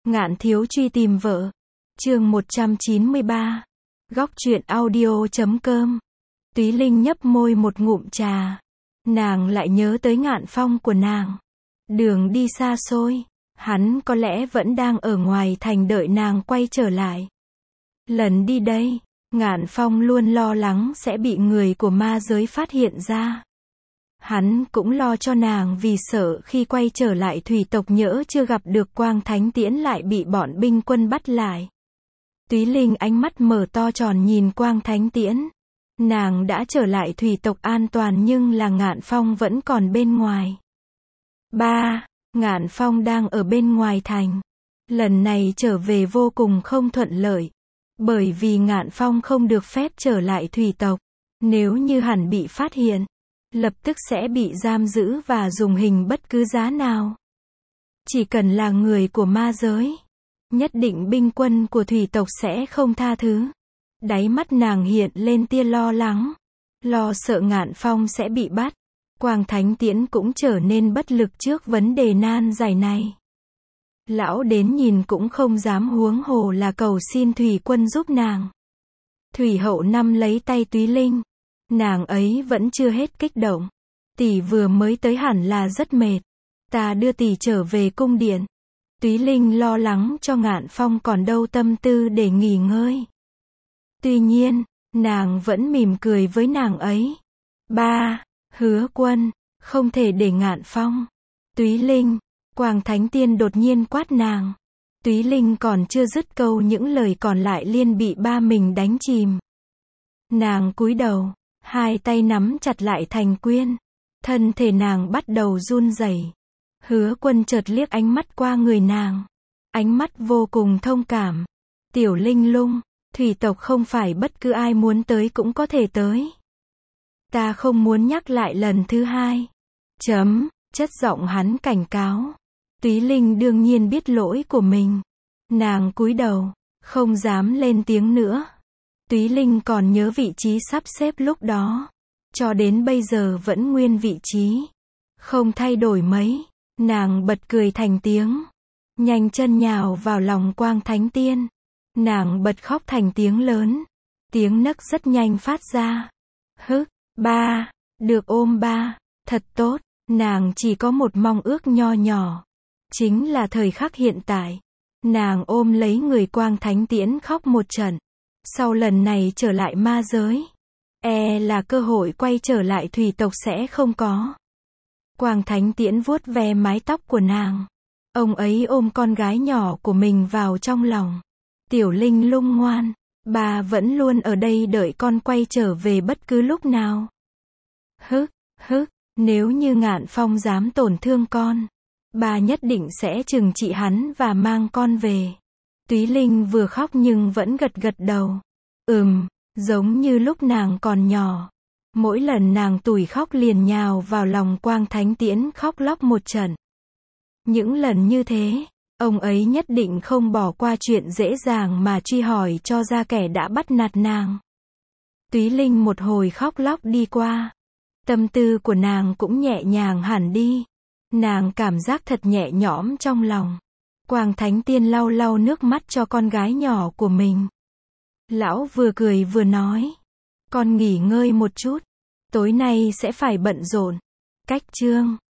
Ngạn thiếu truy tìm vợ. Chương 193. Góc truyện audio.com. Túy Linh nhấp môi một ngụm trà. Nàng lại nhớ tới Ngạn Phong của nàng. Đường đi xa xôi, hắn có lẽ vẫn đang ở ngoài thành đợi nàng quay trở lại. Lần đi đây, Ngạn Phong luôn lo lắng sẽ bị người của ma giới phát hiện ra. Hắn cũng lo cho nàng vì sợ khi quay trở lại thủy tộc nhỡ chưa gặp được Quang Thánh Tiễn lại bị bọn binh quân bắt lại. Túy Linh ánh mắt mở to tròn nhìn Quang Thánh Tiễn. Nàng đã trở lại thủy tộc an toàn nhưng là Ngạn Phong vẫn còn bên ngoài. Ngạn Phong đang ở bên ngoài thành. Lần này trở về vô cùng không thuận lợi. Bởi vì Ngạn Phong không được phép trở lại thủy tộc. Nếu như hắn bị phát hiện, lập tức sẽ bị giam giữ và dùng hình bất cứ giá nào. Chỉ cần là người của ma giới, nhất định binh quân của thủy tộc sẽ không tha thứ. Đáy mắt nàng hiện lên tia lo lắng, lo sợ Ngạn Phong sẽ bị bắt. Quang Thánh Tiễn cũng trở nên bất lực trước vấn đề nan giải này. Lão đến nhìn cũng không dám huống hồ là cầu xin thủy quân giúp nàng. Thủy hậu nắm lấy tay Túy Linh. Nàng ấy vẫn chưa hết kích động. Tỷ vừa mới tới hẳn là rất mệt. Ta đưa tỷ trở về cung điện. Túy Linh lo lắng cho Ngạn Phong còn đâu tâm tư để nghỉ ngơi. Tuy nhiên, nàng vẫn mỉm cười với nàng ấy. Hứa quân, không thể để Ngạn Phong. Túy Linh, Quang Thánh Tiên đột nhiên quát nàng. Túy Linh còn chưa dứt câu những lời còn lại liền bị ba mình đánh chìm. Nàng cúi đầu, hai tay nắm chặt lại thành quyên. Thân thể nàng bắt đầu run rẩy. Hứa quân chợt liếc ánh mắt qua người nàng. Ánh mắt vô cùng thông cảm. Tiểu Linh Lung, thủy tộc không phải bất cứ ai muốn tới cũng có thể tới. Ta không muốn nhắc lại lần thứ hai. Chất giọng hắn cảnh cáo. Túy Linh đương nhiên biết lỗi của mình. Nàng cúi đầu, không dám lên tiếng nữa. Túy Linh còn nhớ vị trí sắp xếp lúc đó. Cho đến bây giờ vẫn nguyên vị trí. Không thay đổi mấy. Nàng bật cười thành tiếng. Nhanh chân nhào vào lòng Quang Thánh Tiên. Nàng bật khóc thành tiếng lớn. Tiếng nấc rất nhanh phát ra. Được ôm ba. Thật tốt. Nàng chỉ có một mong ước nho nhỏ. Chính là thời khắc hiện tại. Nàng ôm lấy người Quang Thánh Tiễn khóc một trận. Sau lần này trở lại ma giới, là cơ hội quay trở lại thủy tộc sẽ không có. Quang Thánh Tiễn vuốt ve mái tóc của nàng. Ông ấy ôm con gái nhỏ của mình vào trong lòng. Tiểu Linh Lung ngoan, bà vẫn luôn ở đây đợi con quay trở về bất cứ lúc nào. Nếu như Ngạn Phong dám tổn thương con, bà nhất định sẽ trừng trị hắn và mang con về. Túy Linh vừa khóc nhưng vẫn gật gật đầu. Giống như lúc nàng còn nhỏ. Mỗi lần nàng tủi khóc liền nhào vào lòng Quang Thánh Tiễn khóc lóc một trận. Những lần như thế, ông ấy nhất định không bỏ qua chuyện dễ dàng mà truy hỏi cho ra kẻ đã bắt nạt nàng. Túy Linh một hồi khóc lóc đi qua. Tâm tư của nàng cũng nhẹ nhàng hẳn đi. Nàng cảm giác thật nhẹ nhõm trong lòng. Quang Thánh Tiên lau lau nước mắt cho con gái nhỏ của mình. Lão vừa cười vừa nói. Con nghỉ ngơi một chút. Tối nay sẽ phải bận rộn. Cách chương